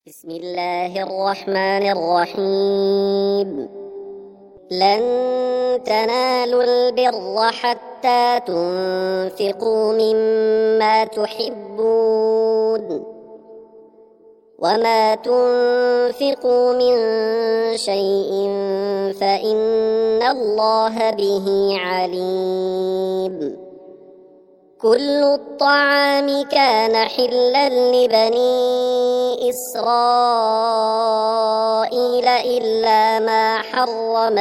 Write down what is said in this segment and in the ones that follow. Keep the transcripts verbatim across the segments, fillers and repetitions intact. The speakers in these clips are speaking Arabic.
بسم الله الرحمن الرحيم. لن تنالوا البر حتى تنفقوا مما تحبون وما تنفقوا من شيء فإن الله به عليم. كل الطعام كان حلا لبني إسرائيل إلا ما حرم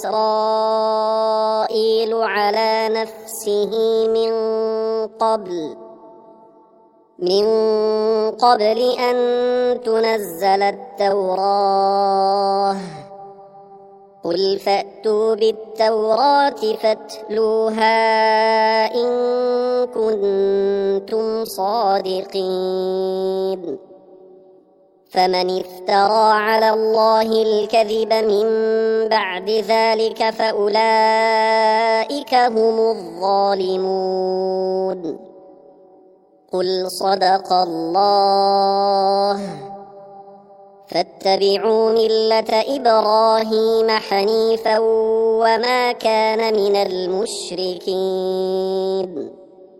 إسرائيل على نفسه من قبل من قبل أن تنزل التوراة. قل فأتوا بالتوراة فاتلوها إن كنتم صادقين. فمن افترى على الله الكذب من بعد ذلك فأولئك هم الظالمون. قل صدق الله. فاتبعوا ملة إبراهيم حنيفا وما كان من المشركين.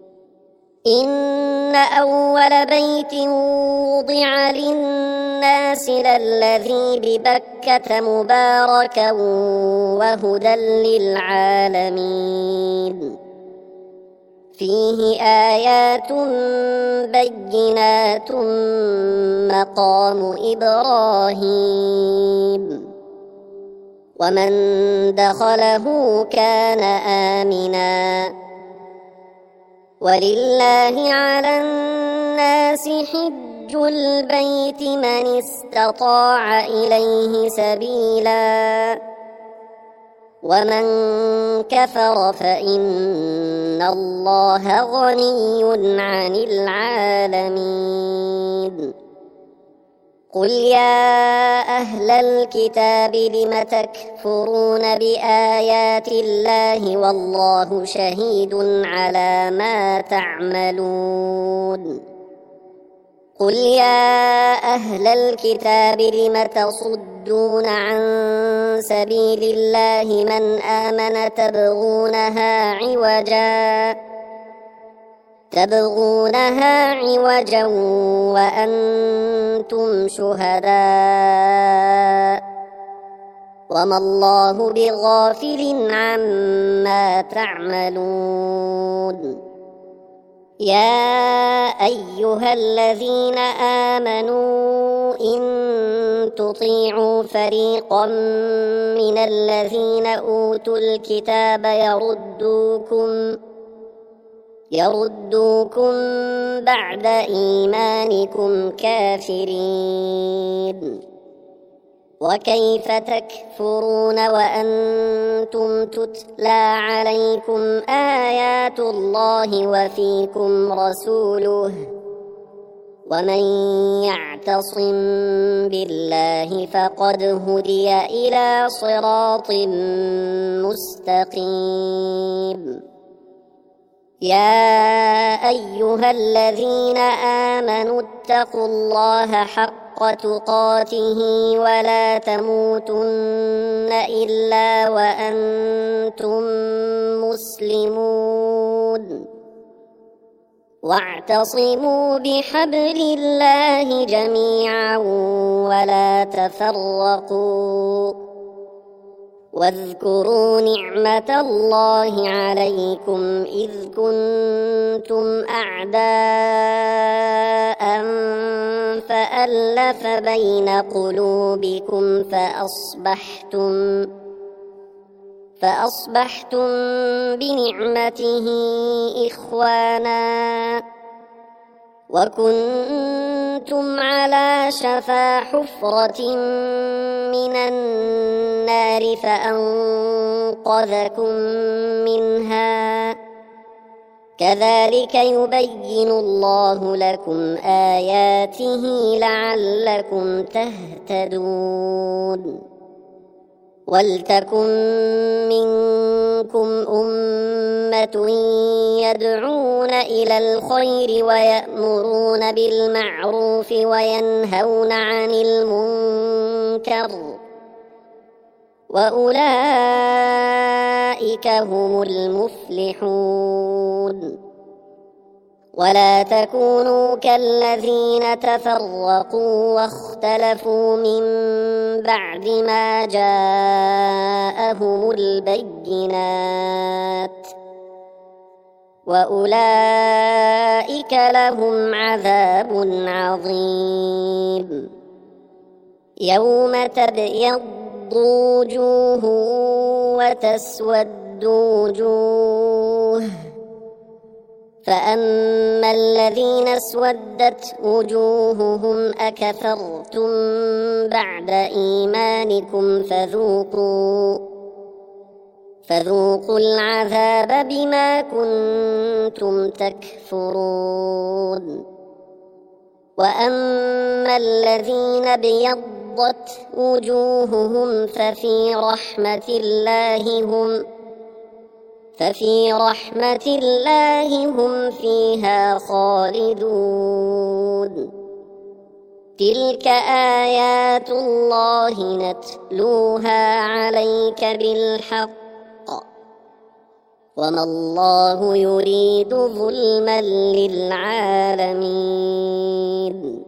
إن أول بيت وضع للناس للذي ببكة مباركا وهدى للعالمين. فيه آيات بينات مقام إبراهيم ومن دخله كان آمنا. ولله على الناس حج البيت من استطاع إليه سبيلا ومن كفر فإن الله غني عن العالمين. قل يا أهل الكتاب لم تكفرون بآيات الله والله شهيد على ما تعملون. قل يا أهل الكتاب لم تصدون عن سبيل الله من آمن تبغونها عوجا تبغونها عوجا وأنتم شهداء وما الله بغافل عما تعملون. يا أيها الذين آمنوا إن تطيعوا فريقا من الذين أوتوا الكتاب يردوكم يردوكم بعد إيمانكم كافرين. وكيف تكفرون وأنتم تتلى عليكم آيات الله وفيكم رسوله ومن يعتصم بالله فقد هدي إلى صراط مستقيم. يا أيها الذين آمنوا اتقوا الله حق تقاته ولا تموتن إلا وأنتم مسلمون. واعتصموا بحبل الله جميعا ولا تفرقوا. واذكروا نعمة الله عليكم إذ كنتم أعداء فألف بين قلوبكم فأصبحتم فأصبحتم بنعمته إخوانا وكنتم على شفا حفرة من النار فأنقذكم منها. كذلك يبين الله لكم آياته لعلكم تهتدون. ولتكن منكم أمة يدعون إلى الخير ويأمرون بالمعروف وينهون عن المنكر وأولئك هم المفلحون. ولا تكونوا كالذين تفرقوا واختلفوا من بعد ما جاءهم البينات وأولئك لهم عذاب عظيم. يوم تبيض وجوه وتسود وجوه، فأما الذين اسودت وجوههم أكفرتم بعد إيمانكم فذوقوا فذوقوا العذاب بما كنتم تكفرون. وأما الذين ابيضت وجوههم ففي رحمة الله هم ففي رحمة الله هم فيها خالدون. تلك آيات الله نتلوها عليك بالحق وما الله يريد ظلما للعالمين.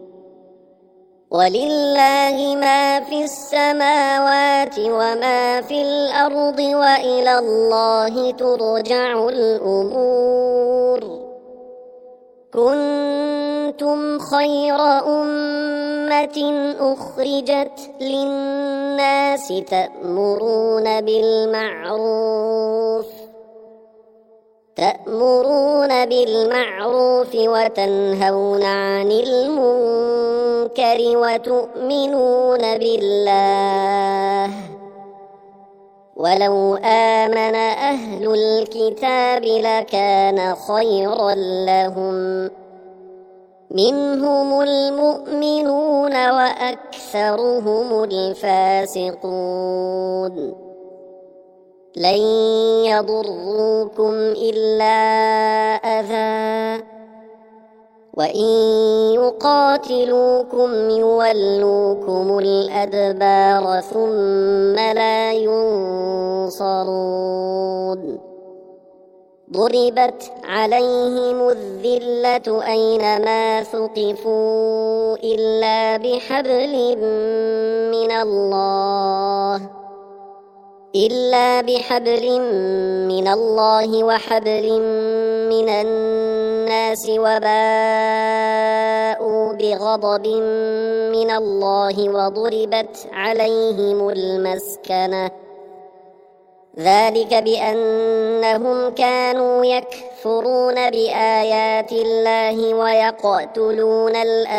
ولله ما في السماوات وما في الأرض وإلى الله ترجع الأمور. كنتم خير أمة أخرجت للناس تأمرون بالمعروف تأمرون بالمعروف وتنهون عن المنكر وتؤمنون بالله. ولو آمن أهل الكتاب لكان خيرا لهم، منهم المؤمنون وأكثرهم الفاسقون. لن يضروكم إلا أذى، وإن يقاتلوكم يولوكم الأدبار ثم لا ينصرون. ضربت عليهم الذلة أينما ثقفوا إلا بحبل من الله إلا بحبل من الله وحبل من الناس وباءوا بغضب من الله وضربت عليهم المسكنة، ذلك بأنهم كانوا يكفرون بآيات الله ويقتلون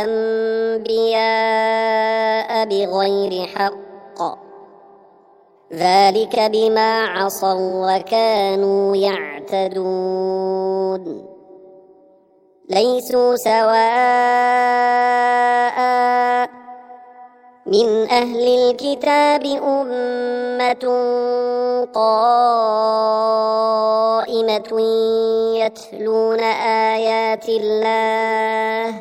الأنبياء بغير حق، ذلك بما عصوا وكانوا يعتدون. ليسوا سواء، من أهل الكتاب أمة قائمة يتلون آيات الله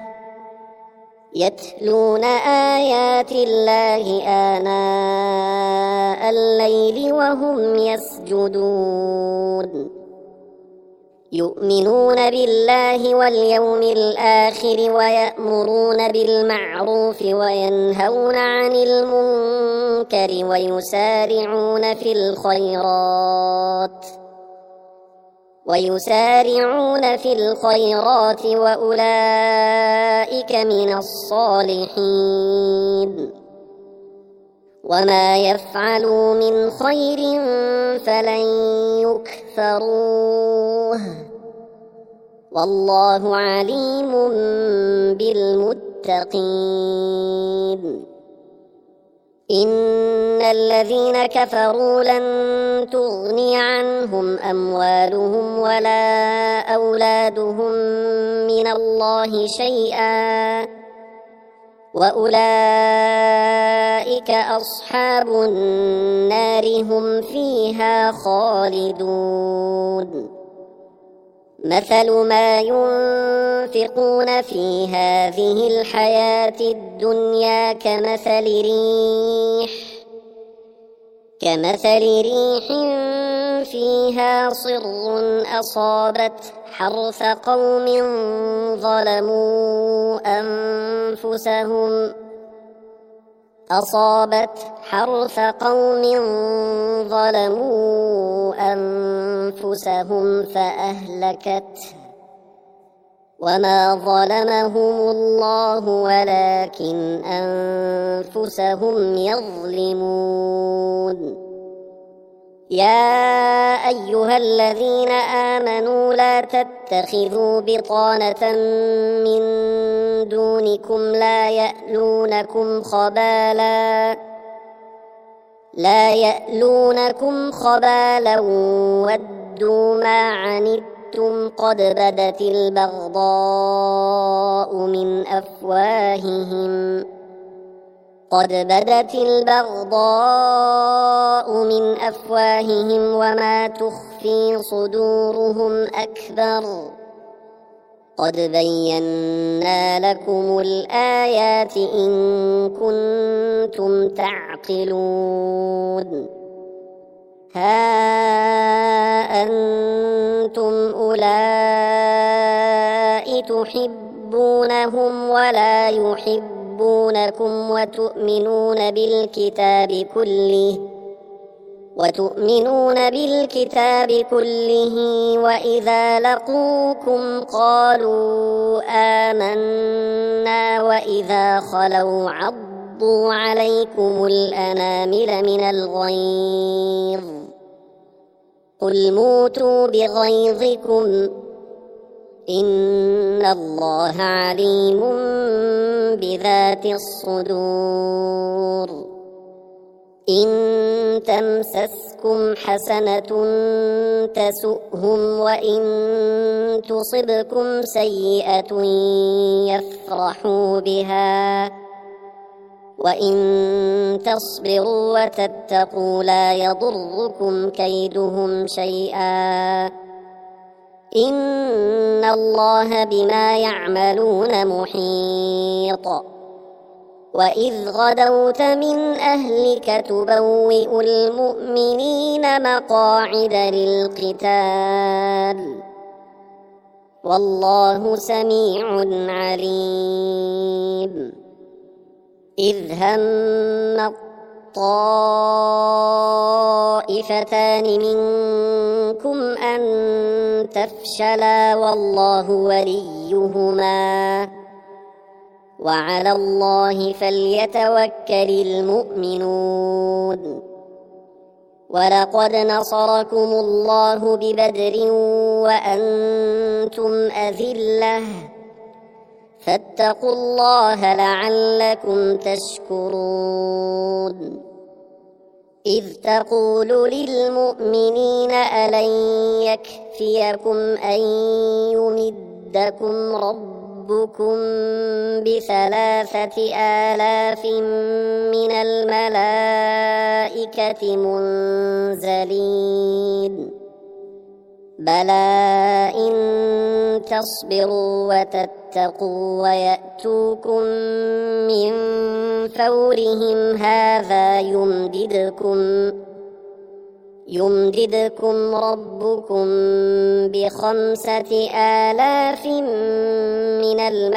يتلون آيات الله آناء الليل وهم يسجدون، يؤمنون بالله واليوم الآخر ويأمرون بالمعروف وينهون عن المنكر ويسارعون في الخيرات ويسارعون في الخيرات وأولئك من الصالحين. وما يفعلوا من خير فلن يكفروه، والله عليم بالمتقين. إن الذين كفروا لن تغني عنهم أموالهم ولا أولادهم من الله شيئا، وأولئك أولئك أصحاب النار هم فيها خالدون مثل ما ينفقون في هذه الحياة الدنيا كمثل ريح كمثل ريح فيها صر أصابت حرث قوم ظلموا أنفسهم أصابت حرث قوم ظلموا أنفسهم فأهلكته وما ظلمهم الله ولكن أنفسهم يظلمون يا أيها الذين آمنوا لا تتخذوا بطانة من دونكم لا يألونكم خبالا لا يألونكم خبالا ودوا ما عنتم قد بدت البغضاء من أفواههم قد بدت البغضاء من أفواههم وما تخفي صدورهم أكبر قد بينا لكم الآيات إن كنتم تعقلون ها أنتم أولئك تحبونهم ولا يحبونكم وتؤمنون بالكتاب كله وتؤمنون بالكتاب كله وإذا لقوكم قالوا آمنا وإذا خلوا عضوا عليكم الأنامل من الغيظ قل موتوا بغيظكم إن الله عليم بذات الصدور إن تمسسكم حسنة تسؤهم وإن تصبكم سيئة يفرحوا بها وإن تصبروا وتتقوا لا يضركم كيدهم شيئا إن الله بما يعملون محيط وإذ غدوت من أهلك تبوئ المؤمنين مقاعد للقتال والله سميع عليم إذ هم الطائفتان منكم أن تفشلا والله وليهما وعلى الله فليتوكل المؤمنون ولقد نصركم الله ببدر وأنتم أذلة فاتقوا الله لعلكم تشكرون إذ تقول للمؤمنين ألن يكفيكم أن يمدكم ربكم ربكم بثلاثة آلاف من الملائكة منزلين بلى إن تصبروا وتتقوا ويأتوكم من فورهم هذا يمددكم يمددكم ربكم بخمسة آلاف من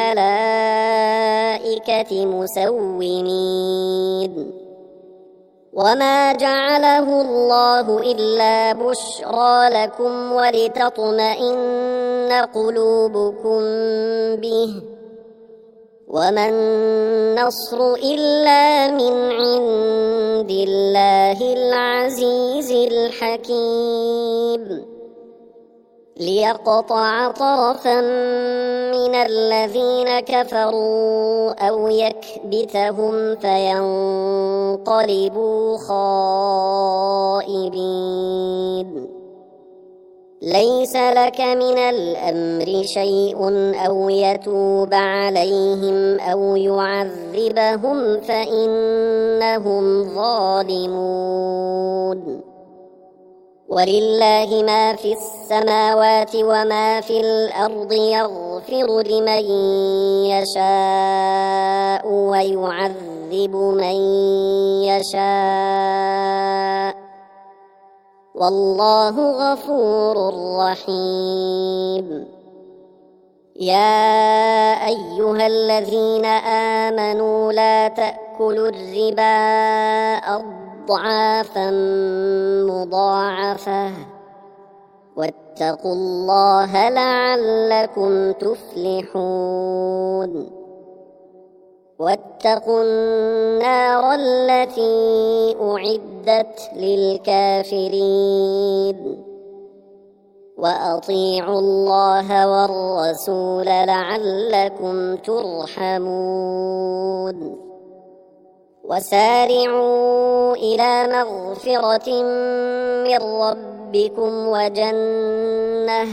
الملائكة مسومين وما جعله الله إلا بشرى لكم ولتطمئن قلوبكم به وما النصر إلا من عند الله العزيز الحكيم ليقطع طرفا من الذين كفروا أو يكبتهم فينقلبوا خائبين ليس لك من الأمر شيء أو يتوب عليهم أو يعذبهم فإنهم ظالمون. ولله ما في السماوات وما في الأرض يغفر لمن يشاء ويعذب من يشاء والله غفور رحيم. يا أيها الذين آمنوا لا تأكلوا الربا أضعافا مضاعفة واتقوا الله لعلكم تفلحون. واتقوا النار التي أعدت للكافرين وأطيعوا الله والرسول لعلكم ترحمون. وسارعوا إلى مغفرة من ربكم وجنة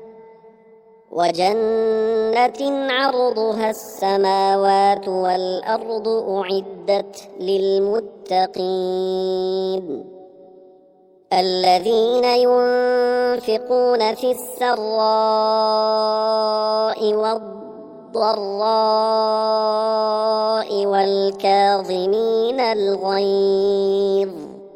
وجنة عرضها السماوات والأرض أعدت للمتقين الذين ينفقون في السراء والضراء والكاظمين الغيظ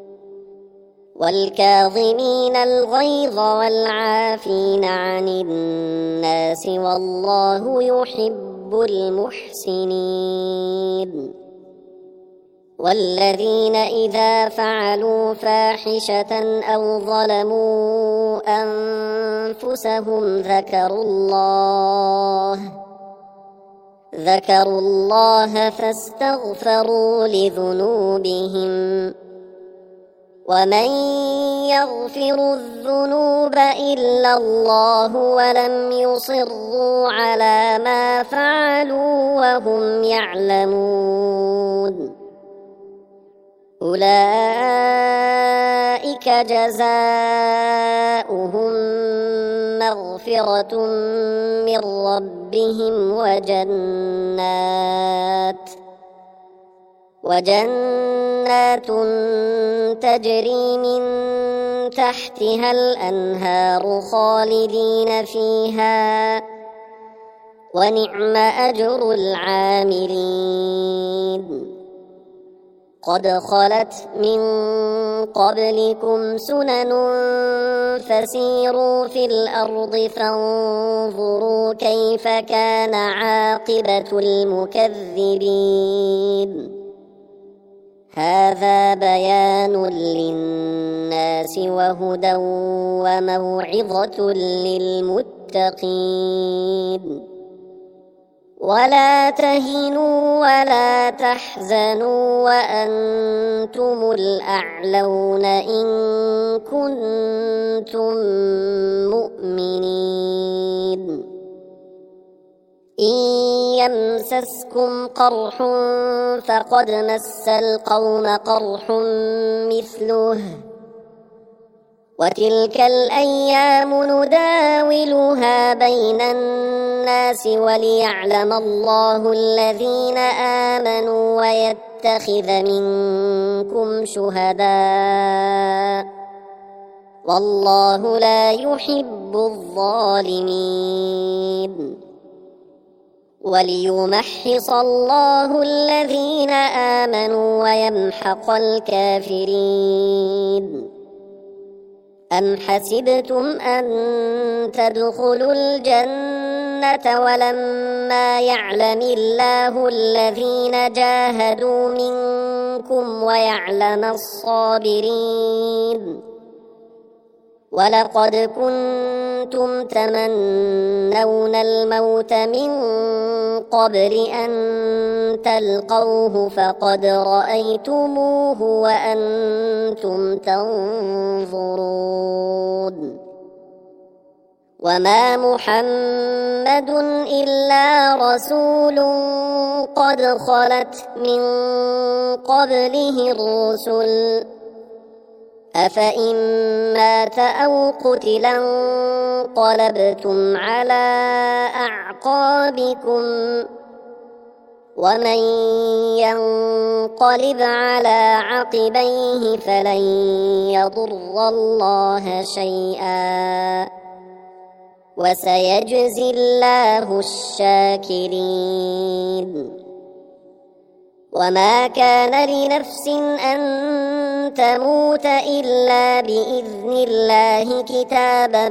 والكاظمين الغيظ والعافين عن الناس والله يحب المحسنين. والذين إذا فعلوا فاحشة أو ظلموا أنفسهم ذكروا الله ذكروا الله فاستغفروا لذنوبهم ومن يغفر الذنوب إلا الله ولم يصروا على ما فعلوا وهم يعلمون أولئك جزاؤهم مغفرة من ربهم وجنات وجنات تجري من تحتها الأنهار خالدين فيها ونعم أجر العاملين. قد خلت من قبلكم سنن فسيروا في الأرض فانظروا كيف كان عاقبة المكذبين. هذا بيان للناس وهدى وموعظة للمتقين. ولا تهنوا ولا تحزنوا وأنتم الأعلون إن كنتم مؤمنين. إن يمسسكم قرح فقد مس القوم قرح مثله وتلك الأيام نداولها بين الناس وليعلم الله الذين آمنوا ويتخذ منكم شهداء والله لا يحب الظالمين. وليمحص الله الذين آمنوا ويمحق الكافرين. أم حسبتم أن تدخلوا الجنة ولما يعلم الله الذين جاهدوا منكم ويعلم الصابرين. ولقد كنتم تمنون الموت من قبل أن تلقوه فقد رأيتموه وأنتم تنظرون. وما محمد إلا رسول قد خلت من قبله الرسل أفإن مات أو قتل انقلبتم على أعقابكم ومن ينقلب على عقبيه فلن يضر الله شيئا وسيجزي الله الشاكرين. وما كان لنفس أن تموت إلا بإذن الله كتابا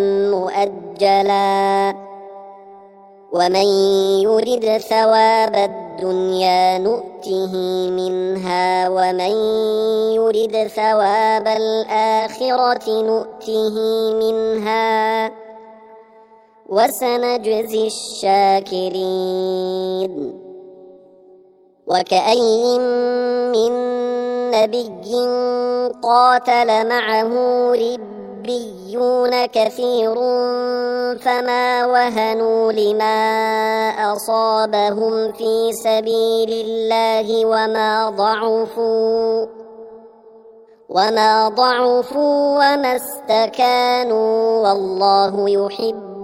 مؤجلا ومن يرد ثواب الدنيا نؤته منها ومن يرد ثواب الآخرة نؤته منها وسنجزي الشاكرين. وكأي من نبي قاتل معه ربيون كثير فما وهنوا لما أصابهم في سبيل الله وما ضعفوا وما ضعفوا وما استكانوا والله يحب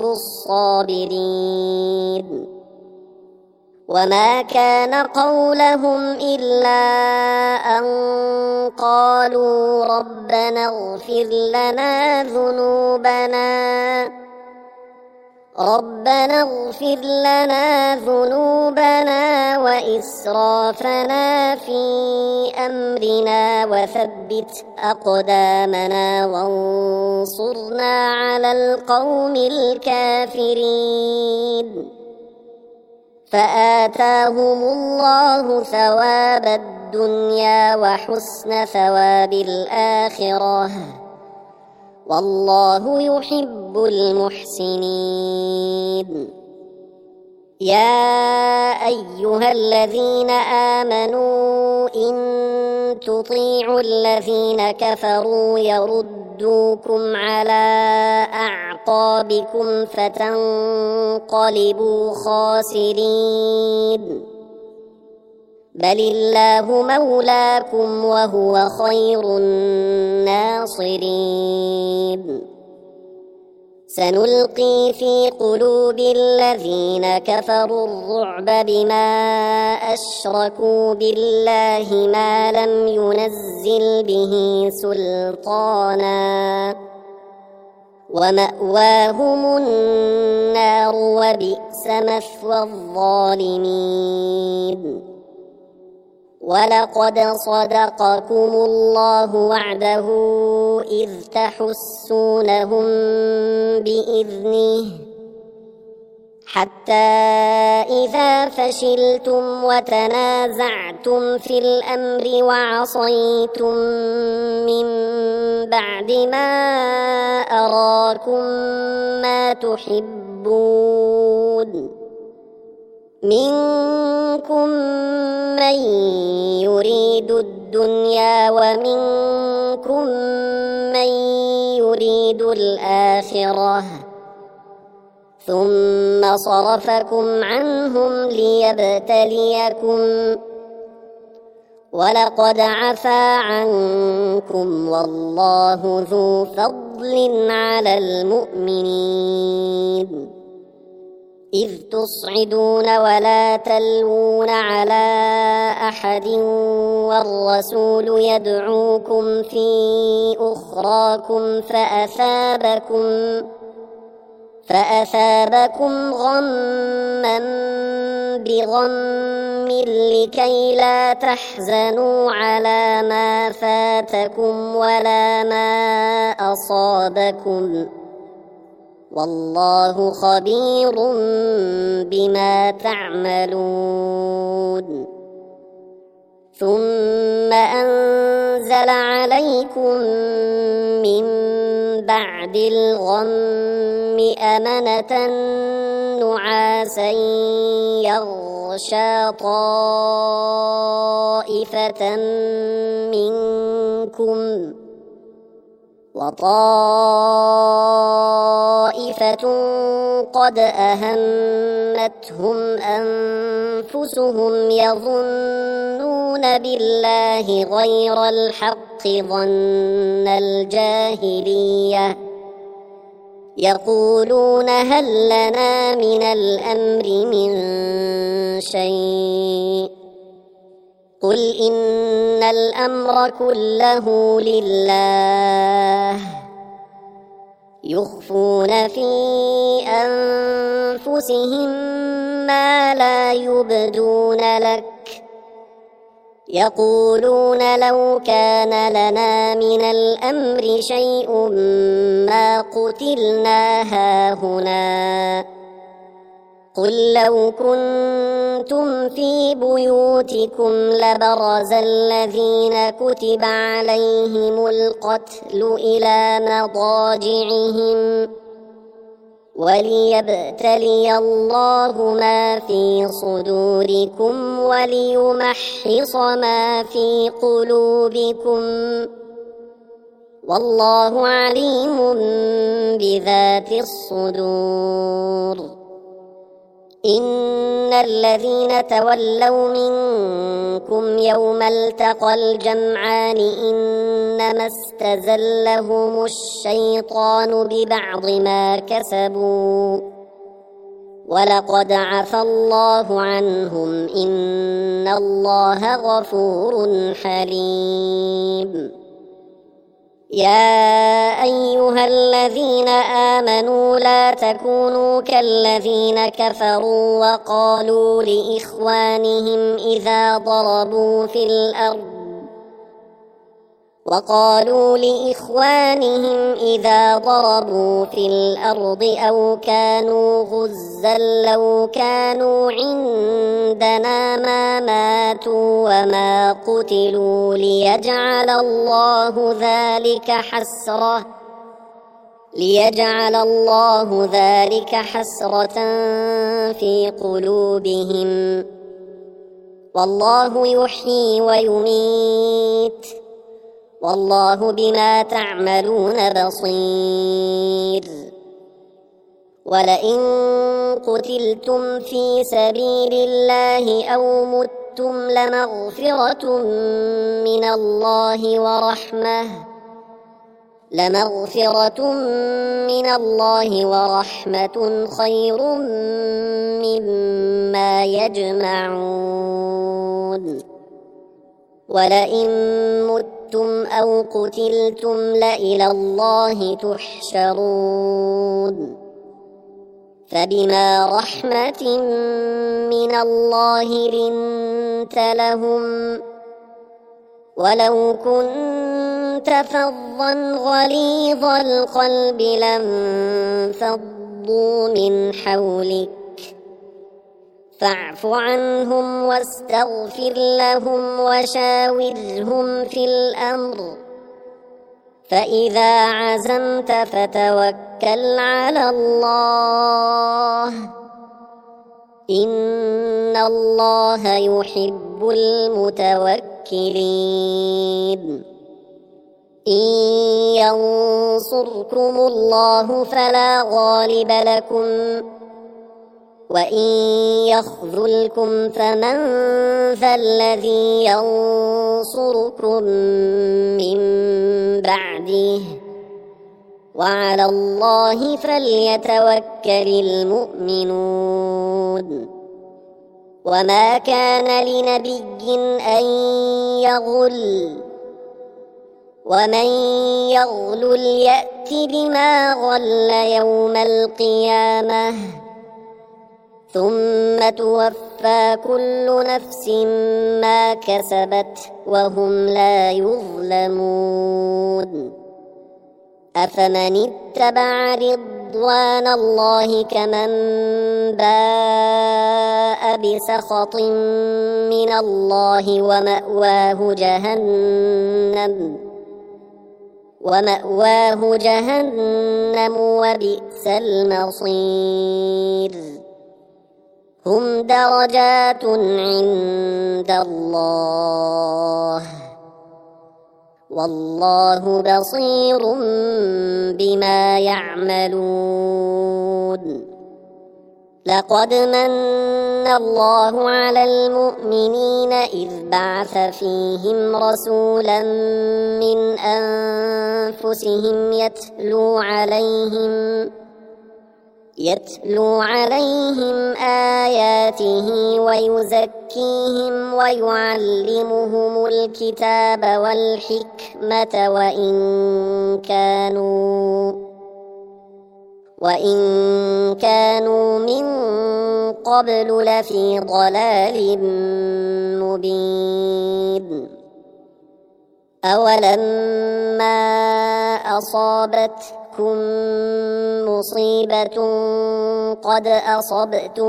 الصابرين. وما كان قولهم إلا أن قالوا ربنا اغفر لنا ذنوبنا ربنا اغفر لنا ذنوبنا وإسرافنا في أمرنا وثبت أقدامنا وانصرنا على القوم الكافرين. فآتاهم الله ثواب الدنيا وحسن ثواب الآخرة والله يحب المحسنين. يا أيها الذين آمنوا إن تطيعوا الذين كفروا يردوكم على أعقابكم فتنقلبوا خاسرين. بل الله مولاكم وهو خير الناصرين. سنلقي في قلوب الذين كفروا الرعب بما أشركوا بالله ما لم ينزل به سلطانا ومأواهم النار وبئس مثوى الظالمين. ولقد صدقكم الله وعده إذ تحسونهم بإذنه حتى إذا فشلتم وتنازعتم في الأمر وعصيتم من بعد ما أراكم ما تحبون منكم من يريد الدنيا ومنكم من يريد الآخرة ثم صرفكم عنهم ليبتليكم ولقد عفا عنكم والله ذو فضل على المؤمنين. إذ تصعدون ولا تلوون على أحد والرسول يدعوكم في أخراكم فأثابكم فأثابكم غما بغم لكي لا تحزنوا على ما فاتكم ولا ما أصابكم والله خبير بما تعملون. ثم أنزل عليكم من بعد الغم أمنة نعاسا يغشى طائفة منكم وطائفة قد أهمتهم أنفسهم يظنون بالله غير الحق ظن الجاهلية يقولون هل لنا من الأمر من شيء قل إن الأمر كله لله يخفون في أنفسهم ما لا يبدون لك يقولون لو كان لنا من الأمر شيء ما قتلنا هاهنا قل لو كنتم في بيوتكم لبرز الذين كتب عليهم القتل إلى مضاجعهم وليبتلي الله ما في صدوركم وليمحص ما في قلوبكم والله عليم بذات الصدور إن الذين تولوا منكم يوم التقى الجمعان إنما استزلهم الشيطان ببعض ما كسبوا ولقد عفى الله عنهم إن الله غفور حليم يا أيها الذين آمنوا لا تكونوا كالذين كفروا وقالوا لإخوانهم إذا ضربوا في الأرض وقالوا لإخوانهم إذا ضربوا في الأرض أو كانوا غزا لو كانوا عندنا ما ماتوا وما قتلوا ليجعل الله ذلك حسرة ليجعل الله ذلك حسرة في قلوبهم والله يحيي ويميت والله بما تعملون بصير ولئن قتلتم في سبيل الله أو متم لمغفرة من الله ورحمة لمغفرة من الله ورحمة خير مما يجمعون ولئن متم أو قتلتم لإلى الله تحشرون فبما رحمة من الله لنت لهم ولو كنت فظا غليظ القلب لانفضوا من حولك فاعف عنهم واستغفر لهم وشاورهم في الأمر فإذا عزمت فتوكل على الله إن الله يحب المتوكلين إن ينصركم الله فلا غالب لكم وإن يخذلكم فمن ذا الذي ينصركم من بعده وعلى الله فليتوكل المؤمنون وما كان لنبي أن يغل ومن يغل يأت بما غل يوم القيامة ثم توفى كل نفس ما كسبت وهم لا يظلمون أفمن اتبع رضوان الله كمن باء بسخط من الله ومأواه جهنم ومأواه جهنم وبئس المصير هم درجات عند الله والله بصير بما يعملون لقد من الله على المؤمنين إذ بعث فيهم رسولا من أنفسهم يتلو عليهم يتلو عليهم آياته ويزكيهم ويعلمهم الكتاب والحكمة وإن كانوا وإن كانوا من قبل لفي ضلال مبين أولما أصابتكم مصيبة قد أصبتم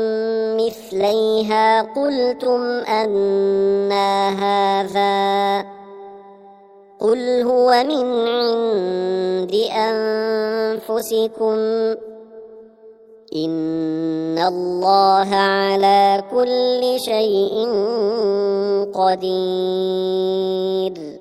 مثليها قلتم أنى هذا قل هو من عند أنفسكم إن الله على كل شيء قدير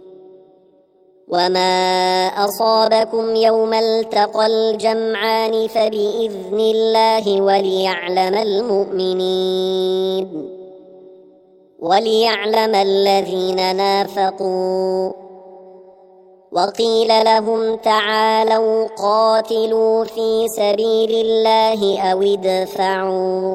وما أصابكم يوم التقى الجمعان فبإذن الله وليعلم المؤمنين وليعلم الذين نافقوا وقيل لهم تعالوا قاتلوا في سبيل الله أو ادفعوا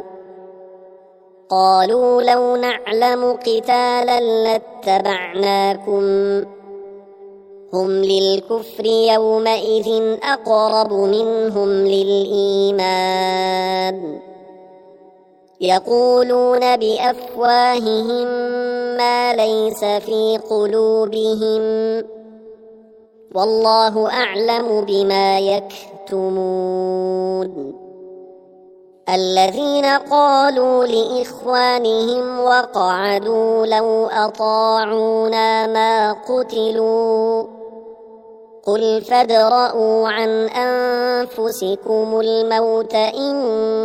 قالوا لو نعلم قتالا لاتبعناكم هم للكفر يومئذ أقرب منهم للإيمان يقولون بأفواههم ما ليس في قلوبهم والله أعلم بما يكتمون الذين قالوا لإخوانهم وقعدوا لو أطاعونا ما قتلوا قل فادرءوا عن أنفسكم الموت إن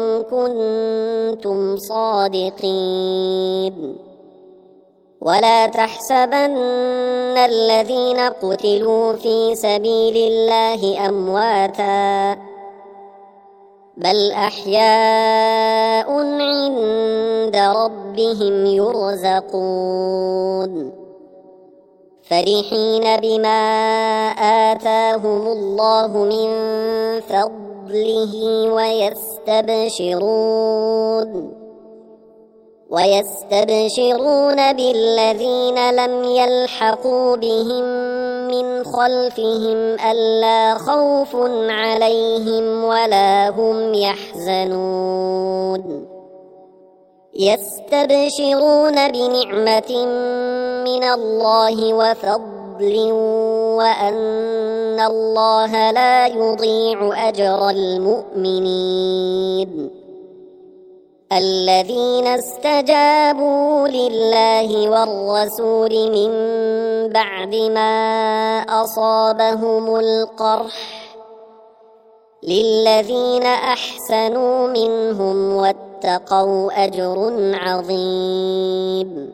كنتم صادقين ولا تحسبن الذين قتلوا في سبيل الله أمواتا بل أحياء عند ربهم يرزقون فرحين بما آتاهم الله من فضله ويستبشرون ويستبشرون بالذين لم يلحقوا بهم من خلفهم ألا خوف عليهم ولا هم يحزنون يستبشرون بنعمة من الله وفضل وأن الله لا يضيع أجر المؤمنين الذين استجابوا لله والرسول من بعد ما أصابهم القرح للذين أحسنوا منهم واتقوا أجر عظيم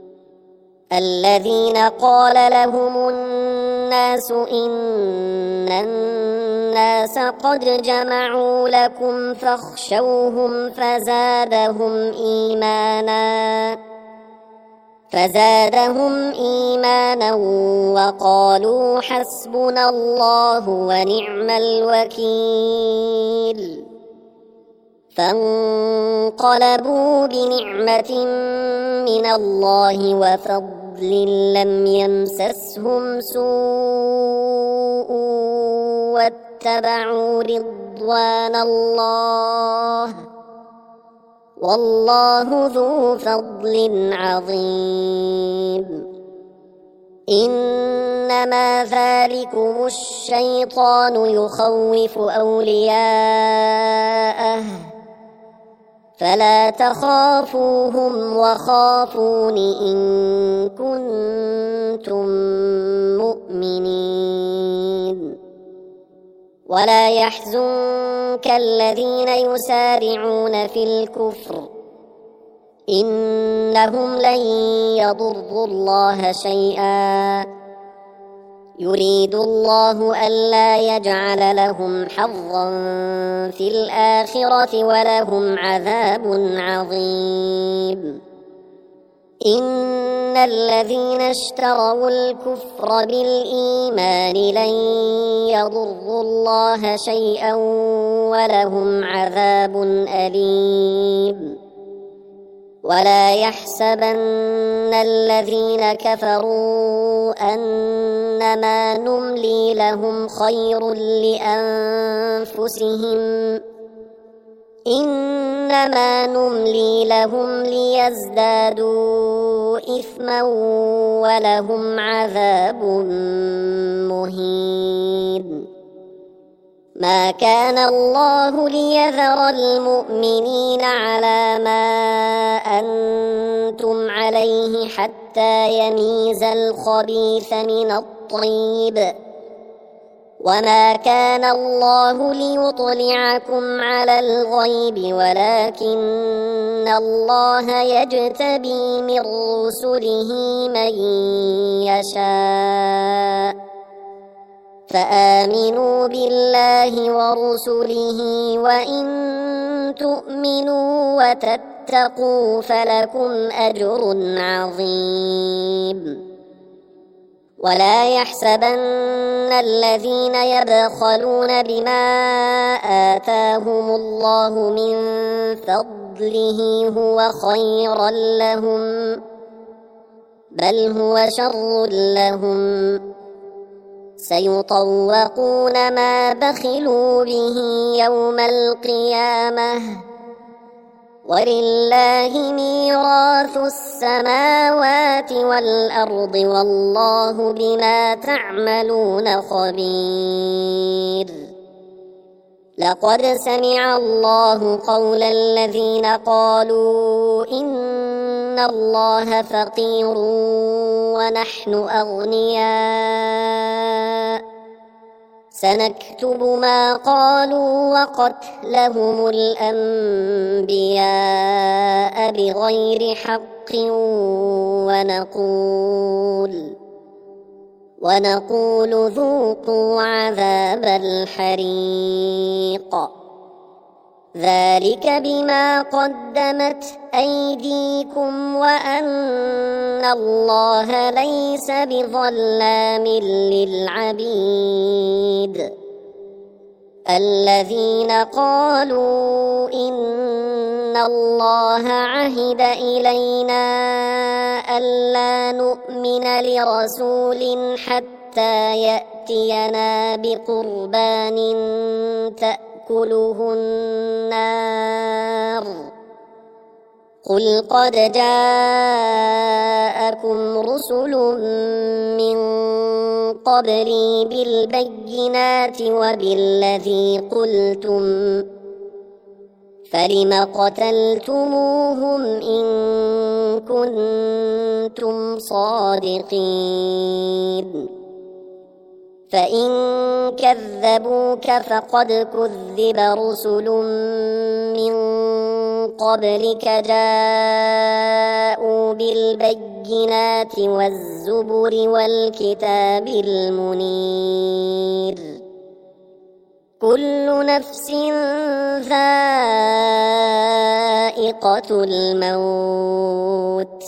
الذين قال لهم الناس إن الناس قد جمعوا لكم فاخشوهم فزادهم إيمانا فزادهم إيمانا وقالوا حسبنا الله ونعم الوكيل فانقلبوا بنعمة من الله وفضل لم يمسسهم سوء واتبعوا رضوان الله والله ذو فضل عظيم إنما ذلكم الشيطان يخوف أولياءه فلا تخافوهم وخافون إن كنتم مؤمنين ولا يحزنك الذين يسارعون في الكفر إنهم لن يضروا الله شيئا يريد الله ألا يجعل لهم حظا في الآخرة ولهم عذاب عظيم. إن الذين اشتروا الكفر بالإيمان لن يضروا الله شيئا ولهم عذاب أليم. ولا يحسبن الذين كفروا أنما نملي لهم خير لأنفسهم إنما نملي لهم ليزدادوا إثما ولهم عذاب مهين. ما كان الله ليذر المؤمنين على ما أنتم عليه حتى يميز الخبيث من الطيب، وما كان الله ليطلعكم على الغيب ولكن الله يجتبي من رسله من يشاء، فآمنوا بالله ورسله وإن تؤمنوا وتتقوا فلكم أجر عظيم. ولا يحسبن الذين يبخلون بما آتاهم الله من فضله هو خيرا لهم، بل هو شر لهم، سيطوقون ما بخلوا به يوم القيامة، ولله ميراث السماوات والأرض والله بما تعملون خبير. لقد سمع الله قول الذين قالوا إن الله فقير ونحن أغنياء، سنكتب ما قالوا وقتلهم الأنبياء بغير حق ونقول ونقول ذوقوا عذاب الحريق، ذلك بما قدمت أيديكم وأن الله ليس بظلام للعبيد. الذين قالوا إن الله عهد إلينا ألا نؤمن لرسول حتى يأتينا بقربان تأكله النار، قل قد جاءكم رسل من قبلي بالبينات وبالذي قلتم، فلم قتلتموهم إن كنتم صادقين؟ فإن كذبوك فقد كذب رسل من قبلك جاءوا بالبينات والزبر والكتاب المنير. كل نفس ذائقة الموت،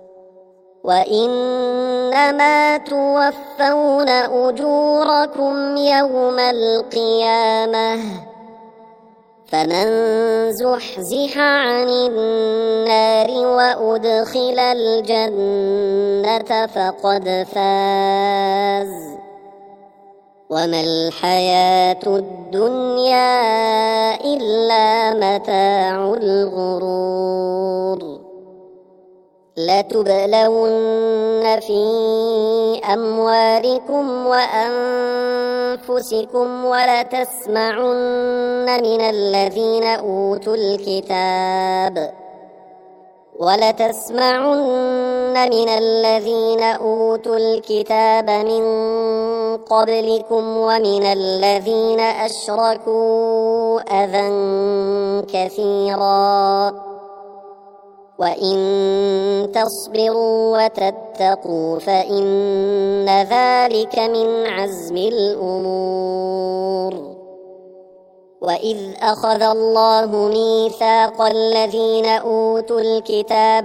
وإنما توفون أجوركم يوم القيامة، فمن زحزح عن النار وأدخل الجنة فقد فاز، وما الحياة الدنيا إلا متاع الغرور. لتبلون في أموالكم وأنفسكم ولتسمعن من الذين أوتوا الكتاب ولتسمعن من الذين أوتوا الكتاب من قبلكم ومن الذين أشركوا أذى كثيرا، وإن تصبروا وتتقوا فإن ذلك من عزم الأمور. وإذ أخذ الله ميثاق الذين أوتوا الكتاب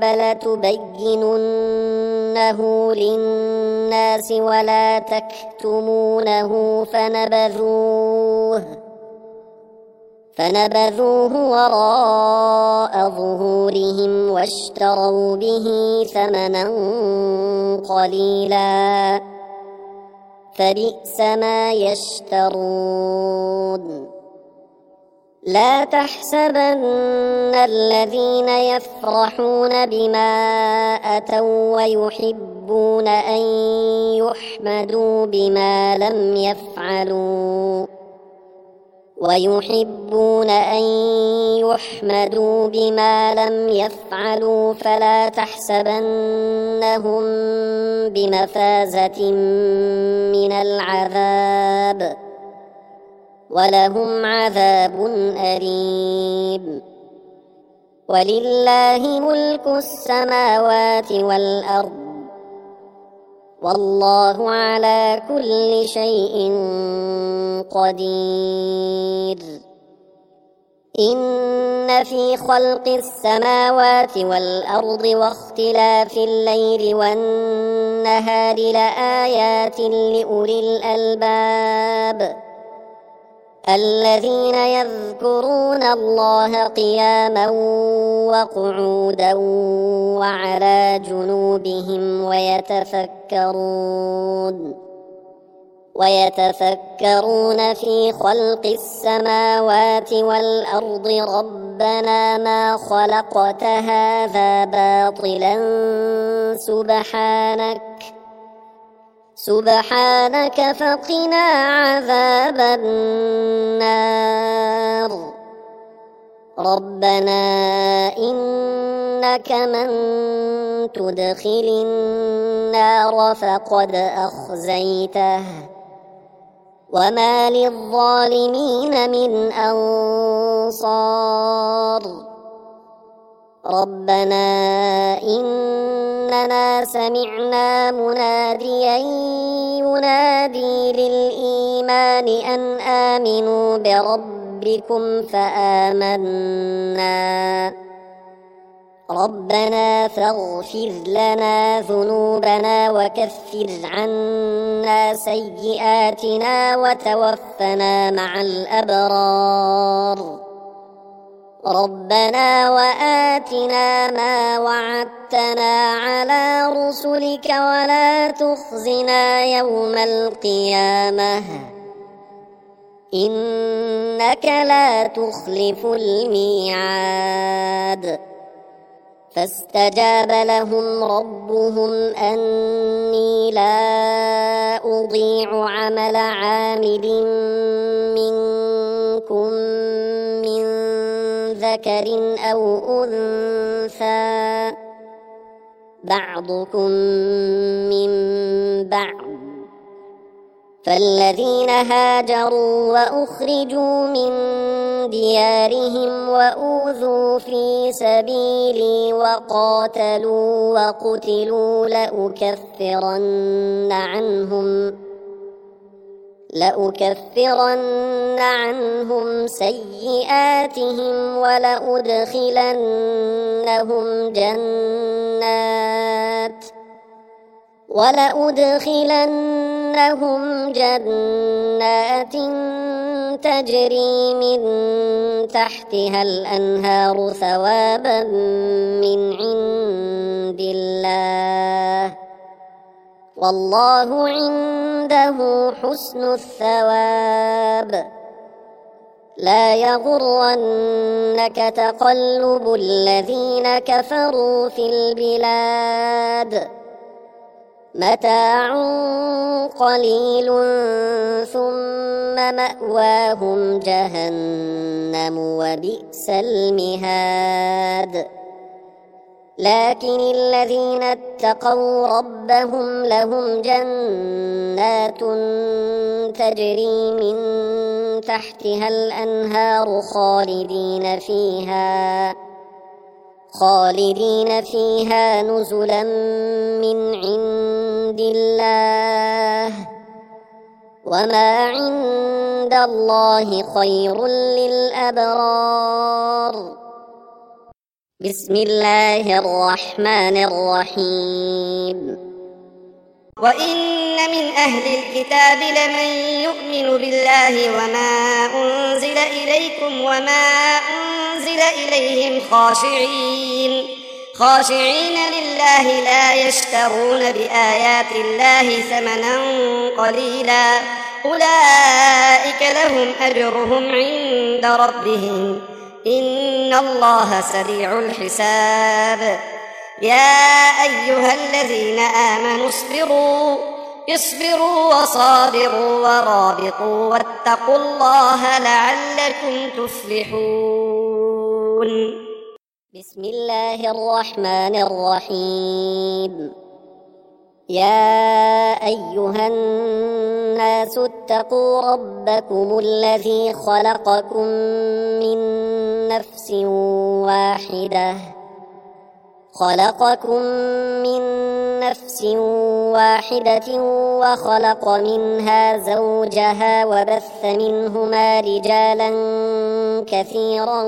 لتبيننه للناس ولا تكتمونه فنبذوه فنبذوه وراء ظهورهم واشتروا به ثمنا قليلا فبئس ما يشترون. لا تحسبن الذين يفرحون بما أتوا ويحبون أن يحمدوا بما لم يفعلوا ويحبون أن يحمدوا بما لم يفعلوا فلا تحسبنهم بمفازة من العذاب ولهم عذاب أليم. ولله ملك السماوات والأرض والله على كل شيء قدير. إن في خلق السماوات والأرض واختلاف الليل والنهار لآيات لأولي الألباب الذين يذكرون الله قياما وقعودا وعلى جنوبهم ويتفكرون ويتفكرون في خلق السماوات والأرض ربنا ما خلقت هذا باطلا سبحانك سبحانك فقنا عذاب النار. ربنا إنك من تدخل النار فقد أخزيته وما للظالمين من أنصار. ربنا إننا سمعنا مناديا ينادي للإيمان أن آمنوا بربكم فآمنا ربنا فاغفر لنا ذنوبنا وكفر عنا سيئاتنا وتوفنا مع الأبرار. ربنا وآتنا ما وعدتنا على رسلك ولا تخزنا يوم القيامة إنك لا تخلف الميعاد. فاستجاب لهم ربهم أني لا أضيع عمل عامل منكم من ذكر أو أنثى بعضكم من بعض. فالذين هاجروا وأخرجوا من ديارهم وأوذوا في سبيلي وقاتلوا وقتلوا لأكفرن عنهم لأكفرن عنهم سيئاتهم ولأدخلنهم جنات ولأدخلنهم جنات تجري من تحتها الأنهار ثوابا من عند الله والله عنده حسن الثواب. لا يغرنك تقلب الذين كفروا في البلاد متاع قليل ثم مأواهم جهنم وبئس المهاد. لكن الذين اتقوا ربهم لهم جنات تجري من تحتها الأنهار خالدين فيها خالدين فيها نزلا من عند الله وما عند الله خير للأبرار. بسم الله الرحمن الرحيم. وإن من أهل الكتاب لمن يؤمن بالله وما أنزل إليكم وما أنزل إليهم خاشعين خاشعين لله لا يشترون بآيات الله ثمنا قليلا أولئك لهم أجرهم عند ربهم إن الله سريع الحساب. يا أيها الذين آمنوا اصبروا اصبروا وصابروا ورابطوا واتقوا الله لعلكم تفلحون. بسم الله الرحمن الرحيم. يا أيها الناس اتقوا ربكم الذي خلقكم من نفس واحدة خلقكم من نفس واحدة وخلق منها زوجها وبث منهما رجالا كثيرا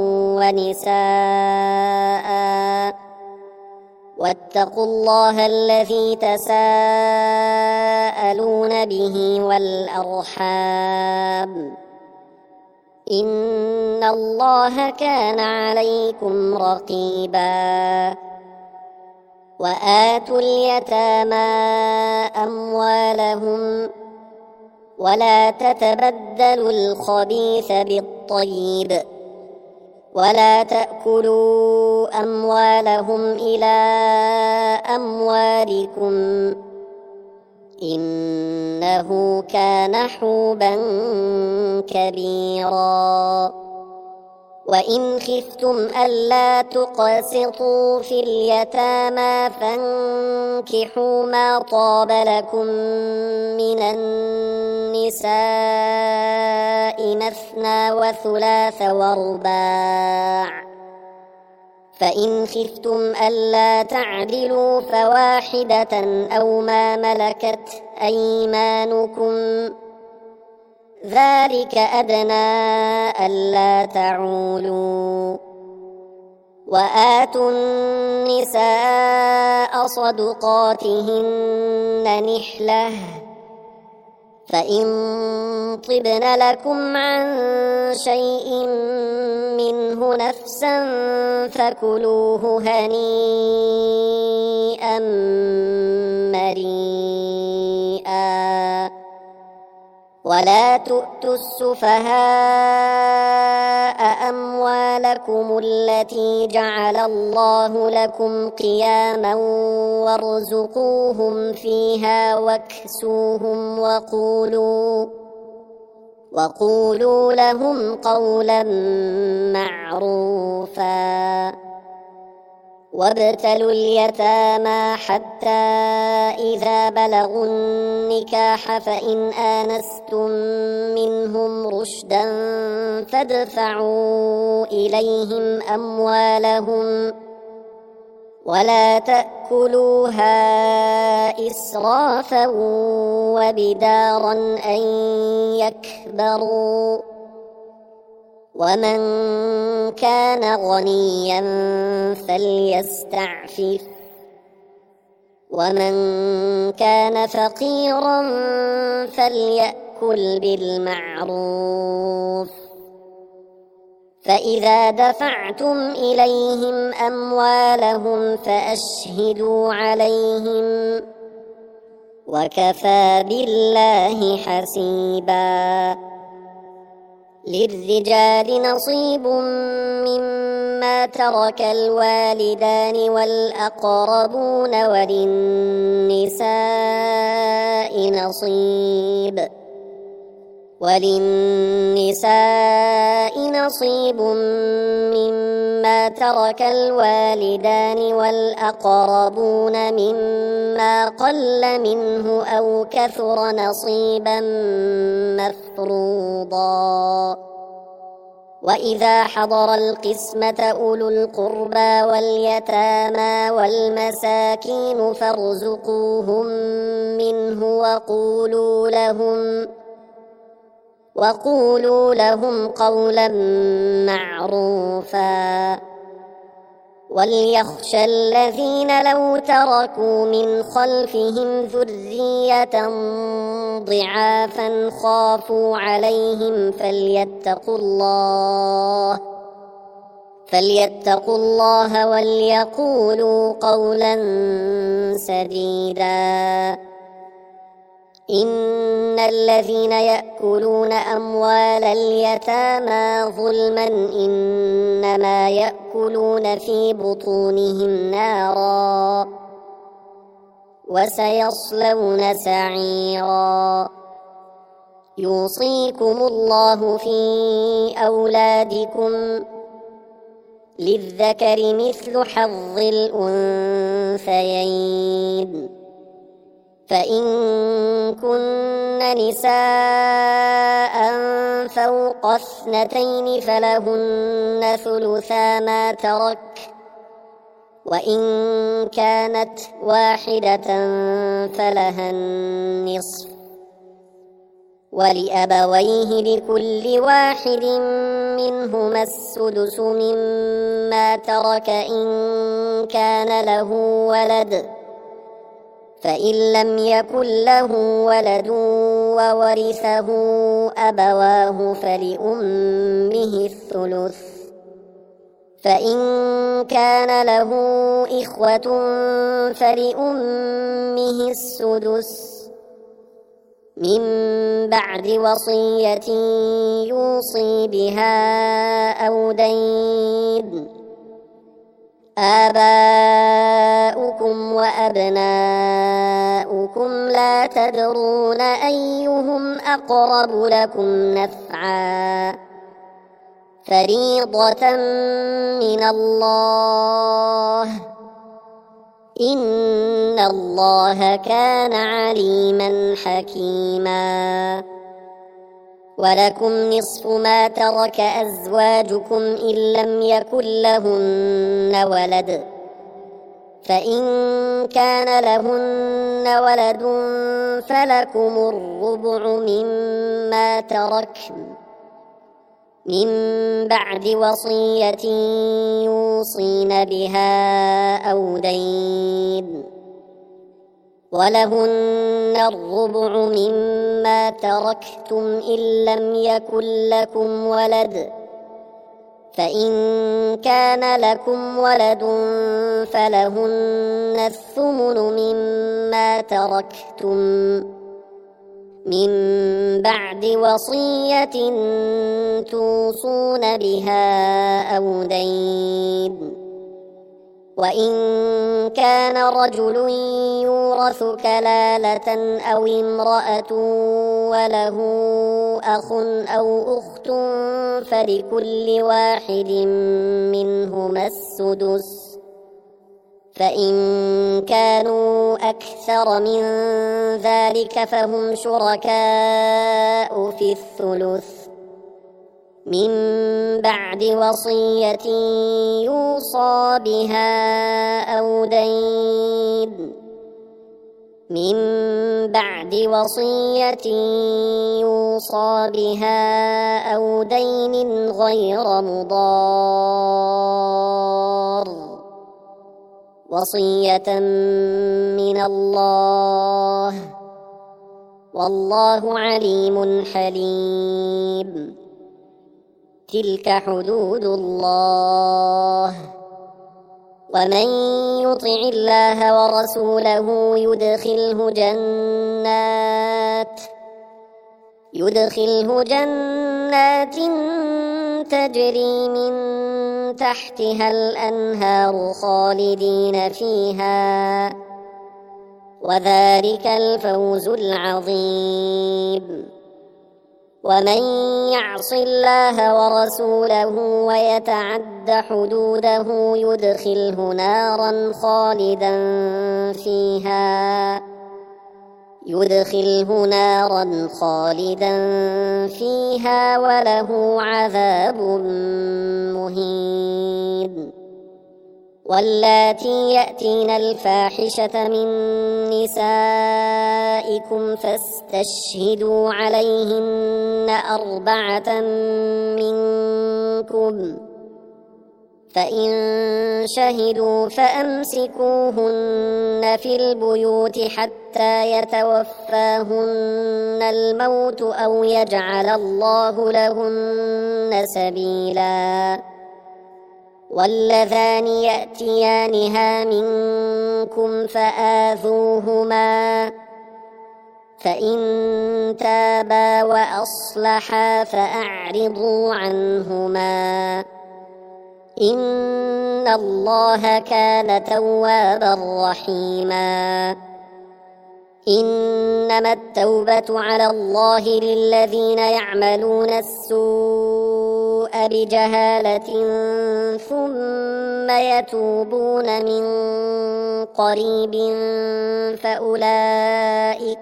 ونساء واتقوا الله الذي تساءلون به والأرحام إن الله كان عليكم رقيبا. وآتوا اليتامى أموالهم ولا تتبدلوا الخبيث بالطيب ولا تأكلوا أموالهم إلى أموالكم إنه كان حوبا كبيرا. وإن خفتم ألا تقسطوا في اليتامى فانكحوا ما طاب لكم من النساء مثنى وثلاث ورباع فإن خفتم ألا تعدلوا فواحدة أو ما ملكت أيمانكم ذلك أدنى ألا تعولوا. وآتوا النساء صدقاتهن نحلة فإن طبن لكم عن شيء منه نفسا فكلوه هنيئا مريئا. ولا تؤتوا السفهاء أموالكم التي جعل الله لكم قياما وارزقوهم فيها واكسوهم وقولوا وقولوا لهم قولا معروفا. وابتلوا اليتامى حتى إذا بلغوا النكاح فإن آنستم منهم رشدا فادفعوا إليهم أموالهم ولا تأكلوها إسرافا وبدارا أن يكبروا. ومن كان غنيا فليستعفف ومن كان فقيرا فليأكل بالمعروف. فإذا دفعتم إليهم أموالهم فأشهدوا عليهم وكفى بالله حسيبا. للرجال نصيب مما ترك الوالدان والأقربون وللنساء نصيب وللنساء نصيب مما ترك الوالدان والأقربون مما قل منه أو كثر نصيبا مفروضا. وإذا حضر القسمة أولو القربى واليتامى والمساكين فارزقوهم منه وقولوا لهم وقولوا لهم قولا معروفا وليخشى الذين لو تركوا من خلفهم ذرية ضعافا خافوا عليهم فليتقوا الله فليتقوا الله وليقولوا قولا سديدا إن الذين يأكلون أموال اليتامى ظلما إنما يأكلون في بطونهم نارا وسيصلون سعيرا يوصيكم الله في أولادكم للذكر مثل حظ الأنثيين فإن كن نساء فوق اثنتين فلهن ثلثا ما ترك وإن كانت واحدة فلها النصف ولأبويه لكل واحد منهما السدس مما ترك إن كان له ولد فإن لم يكن له ولد وورثه أبواه فلأمه الثلث فإن كان له إخوة فلأمه السدس من بعد وصية يوصي بها أو دين آباؤكم وأبناؤكم لا تدرون أيهم أقرب لكم نفعا فريضة من الله إن الله كان عليما حكيما ولكم نصف ما ترك أزواجكم إن لم يكن لهن ولد فإن كان لهن ولد فلكم الربع مما تركن من بعد وصية يوصين بها أو دين ولهن الربع مما تركتم إن لم يكن لكم ولد فإن كان لكم ولد فلهن الثمن مما تركتم من بعد وصية توصون بها أو دين وإن كان رجل يورث كلالة أو امرأة وله أخ أو أخت فلكل واحد منهما السدس فإن كانوا أكثر من ذلك فهم شركاء في الثلث من بعد وصية يوصى بها أو دين من بعد وصية يوصى بها أو دين غير مضار وصية من الله والله عليم حليم تلك حدود الله ومن يطع الله ورسوله يدخله جنات يدخله جنات تجري من تحتها الأنهار خالدين فيها وذلك الفوز العظيم ومن يعص الله ورسوله ويتعد حدوده يدخله نارا خالدا فيها يدخله نارا خالدا فيها وله عذاب مهين. واللاتي يأتين الفاحشة من نسائكم فاستشهدوا عليهن أربعة منكم، فإن شهدوا فأمسكوهن في البيوت حتى يتوفاهن الموت أو يجعل الله لهن سبيلا. واللذان يأتيانها منكم فآذوهما، فإن تابا وأصلحا فأعرضوا عنهما، إن الله كان توابا رحيما. إنما التوبة على الله للذين يعملون السوء بجهالة ثم يتوبون من قريب فأولئك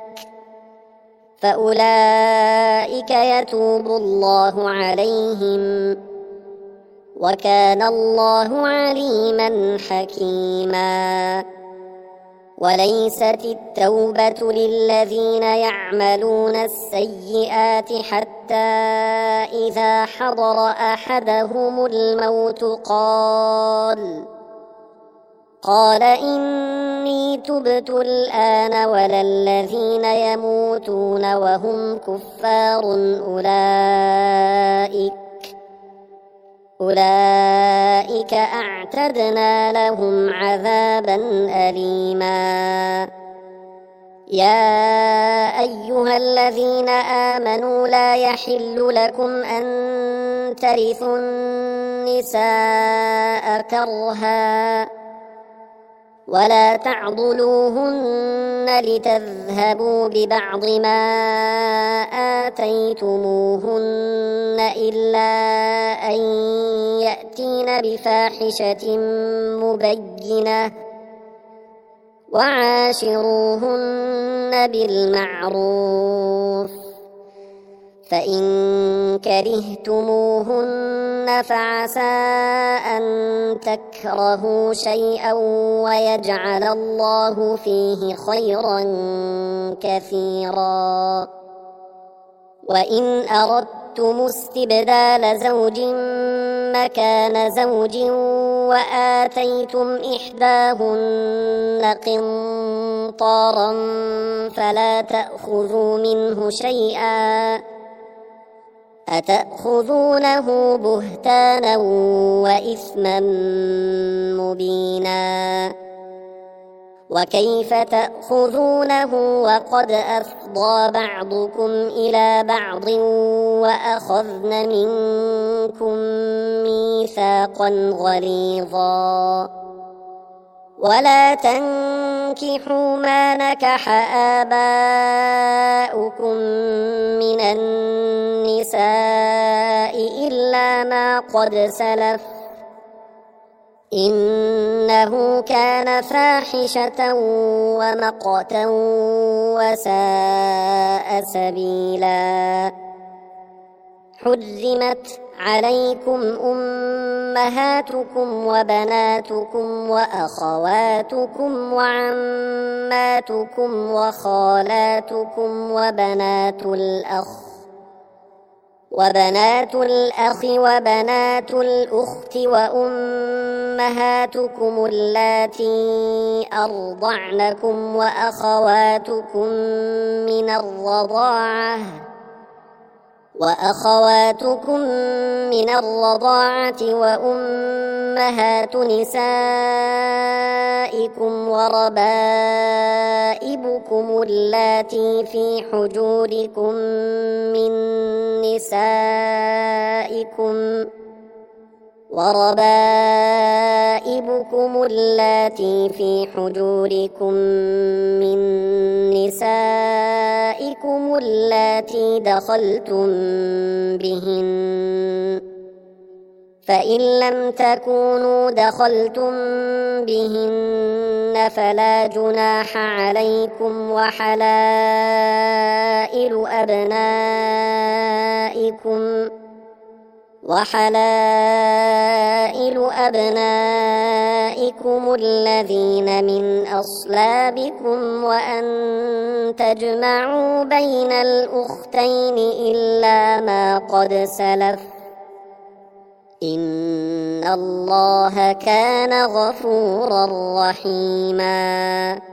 فأولئك يتوب الله عليهم، وكان الله عليما حكيما. وليست التوبة للذين يعملون السيئات حتى إذا حضر أحدهم الموت قال قال إني تبت الآن ولا الذين يموتون وهم كفار أولئك أولئك أعتدنا لهم عذابا أليما. يا أيها الذين آمنوا لا يحل لكم أن ترثوا النساء كرها ولا تعضلوهن لتذهبوا ببعض ما آتيتموهن إلا أن يأتين بفاحشة مبينة وعاشروهن بالمعروف، فإن كرهتموهن فعسى أن تكرهوا شيئا ويجعل الله فيه خيرا كثيرا. وإن أردتم استبدال زوج مكان زوج وآتيتم إحداهن قنطارا فلا تأخذوا منه شيئا أتأخذونه بهتانا وإثما مبينا. وكيف تأخذونه وقد أفضى بعضكم إلى بعض وأخذن منكم ميثاقا غليظا. ولا تنكحوا ما نكح آباؤكم من النساء إلا ما قد سلف إنه كان فاحشة ومقتا وساء سبيلا. حرمت عليكم أمهاتكم وبناتكم وأخواتكم وعماتكم وخالاتكم وبنات الأخ وبنات الأخ وبنات الأخت وأمهاتكم اللاتي أرضعنكم وأخواتكم من الرضاعة وأخواتكم من الرضاعة وأمهات نسائكم وربائبكم اللاتي في حجوركم من نسائكم وربائبكم اللاتي في حجوركم من نسائكم اللاتي دخلتم بهن فإن لم تكونوا دخلتم بهن فلا جناح عليكم وحلائل أبنائكم وحلائل أبنائكم الذين من أصلابكم وأن تجمعوا بين الأختين إلا ما قد سلف إن الله كان غفورا رحيما.